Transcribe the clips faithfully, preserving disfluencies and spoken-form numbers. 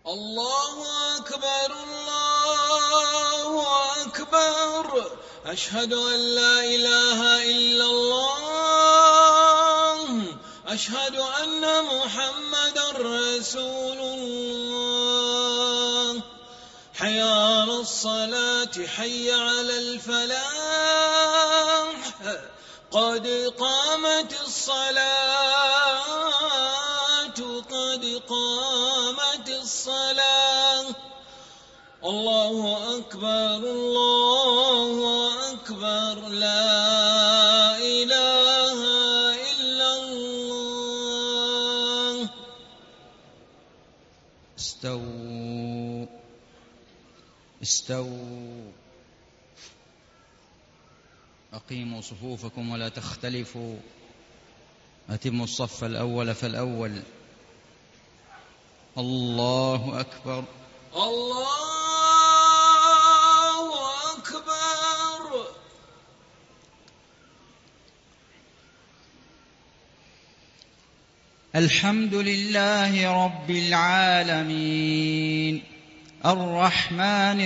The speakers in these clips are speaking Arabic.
الله أكبر الله أكبر أشهد أن لا إله إلا الله أشهد أن محمدا رسول الله حي على الصلاة حي على الفلاح قد قامت الصلاة قد قامت الصلاة الله أكبر الله أكبر لا إله إلا الله. استووا استووا أقيموا صفوفكم ولا تختلفوا أتموا الصف الأول فالأول. الله أكبر الله أكبر. الحمد لله رب العالمين الرحمن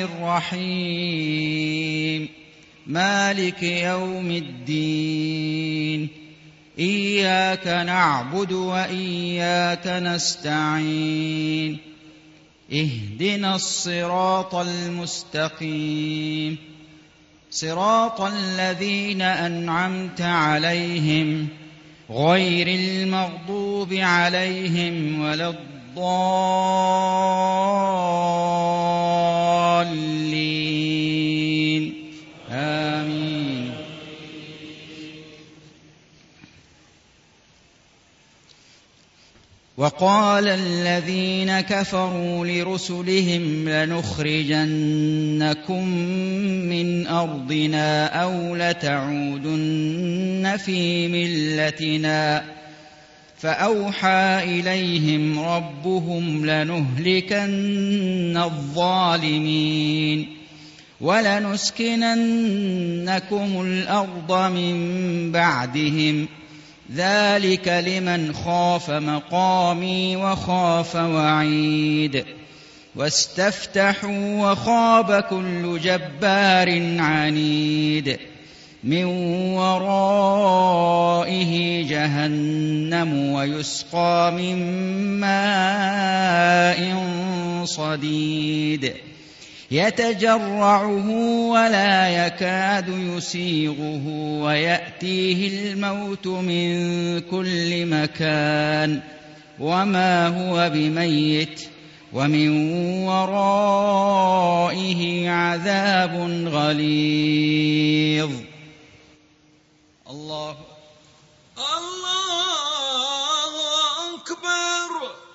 الرحيم مالك يوم الدين إياك نعبد وإياك نستعين اهدنا الصراط المستقيم صراط الذين أنعمت عليهم غير المغضوب عليهم ولا الضالين آمين. وقال الذين كفروا لرسلهم لنخرجنكم من أرضنا أو لتعودن في ملتنا فأوحى إليهم ربهم لنهلكن الظالمين ولنسكننكم الأرض من بعدهم ذلك لمن خاف مقامي وخاف وعيد. واستفتحوا وخاب كل جبار عنيد من ورائه جهنم ويسقى من ماء صديد يتجرعه ولا يكاد يسيغه ويأتيه الموت من كل مكان وما هو بميت ومن ورائه عذاب غليظ. الله الله أكبر.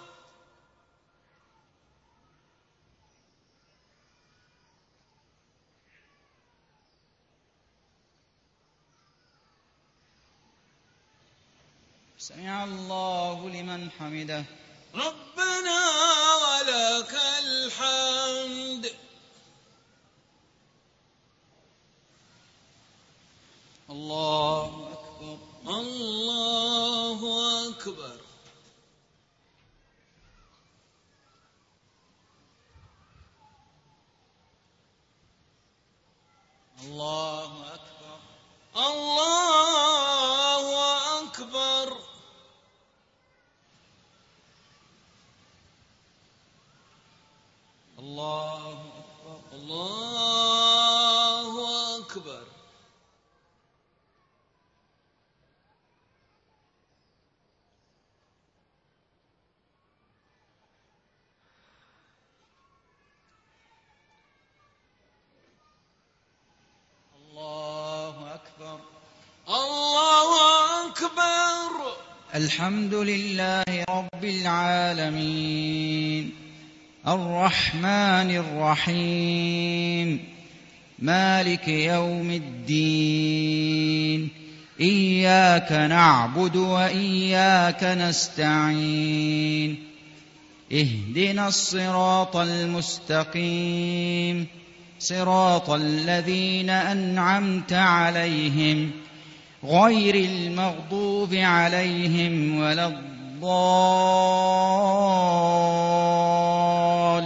سمع الله لمن حمده ربنا ولك الحمد. الله أكبر الله أكبر. الله أكبر الله أكبر. الله أكبر الله أكبر. الله أكبر الله أكبر. الحمد لله رب العالمين الرحمن الرحيم مالك يوم الدين إياك نعبد وإياك نستعين اهدنا الصراط المستقيم صراط الذين أنعمت عليهم غير المغضوب عليهم ولا الضالين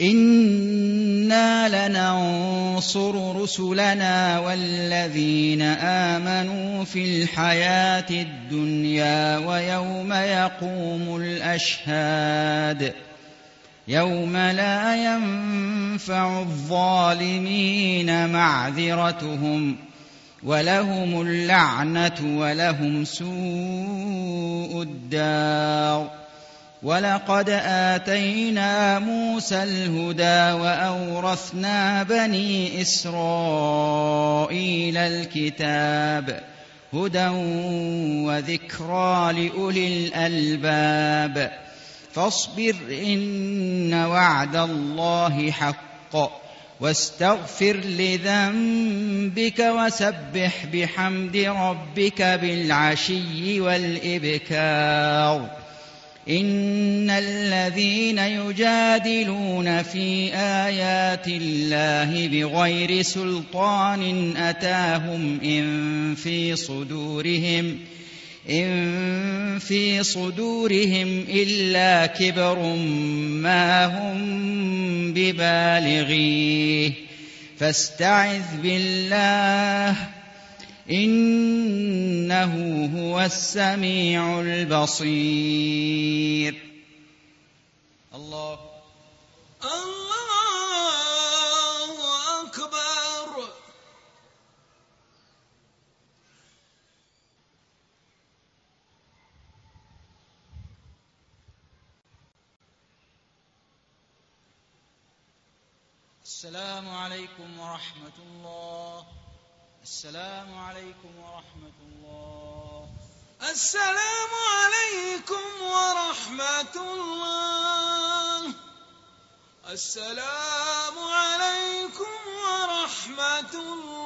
إنا لننصر رسلنا والذين آمنوا في الحياة الدنيا ويوم يقوم الأشهاد يوم لا ينفع الظالمين معذرتهم ولهم اللعنة ولهم سوء الدار. ولقد آتينا موسى الهدى وأورثنا بني إسرائيل الكتاب هدى وذكرى لأولي الألباب. فاصبر إن وعد الله حق واستغفر لذنبك وسبح بحمد ربك بالعشي والإبكار. إن الذين يجادلون في آيات الله بغير سلطان أتاهم إن في صدورهم إن في صدورهم إلا كبر ما هم ببالغيه فاستعذ بالله إنه هو السميع البصير. الله الله أكبر. السلام عليكم ورحمة الله. السلام عليكم ورحمة الله. السلام عليكم ورحمة الله. السلام عليكم ورحمة الله.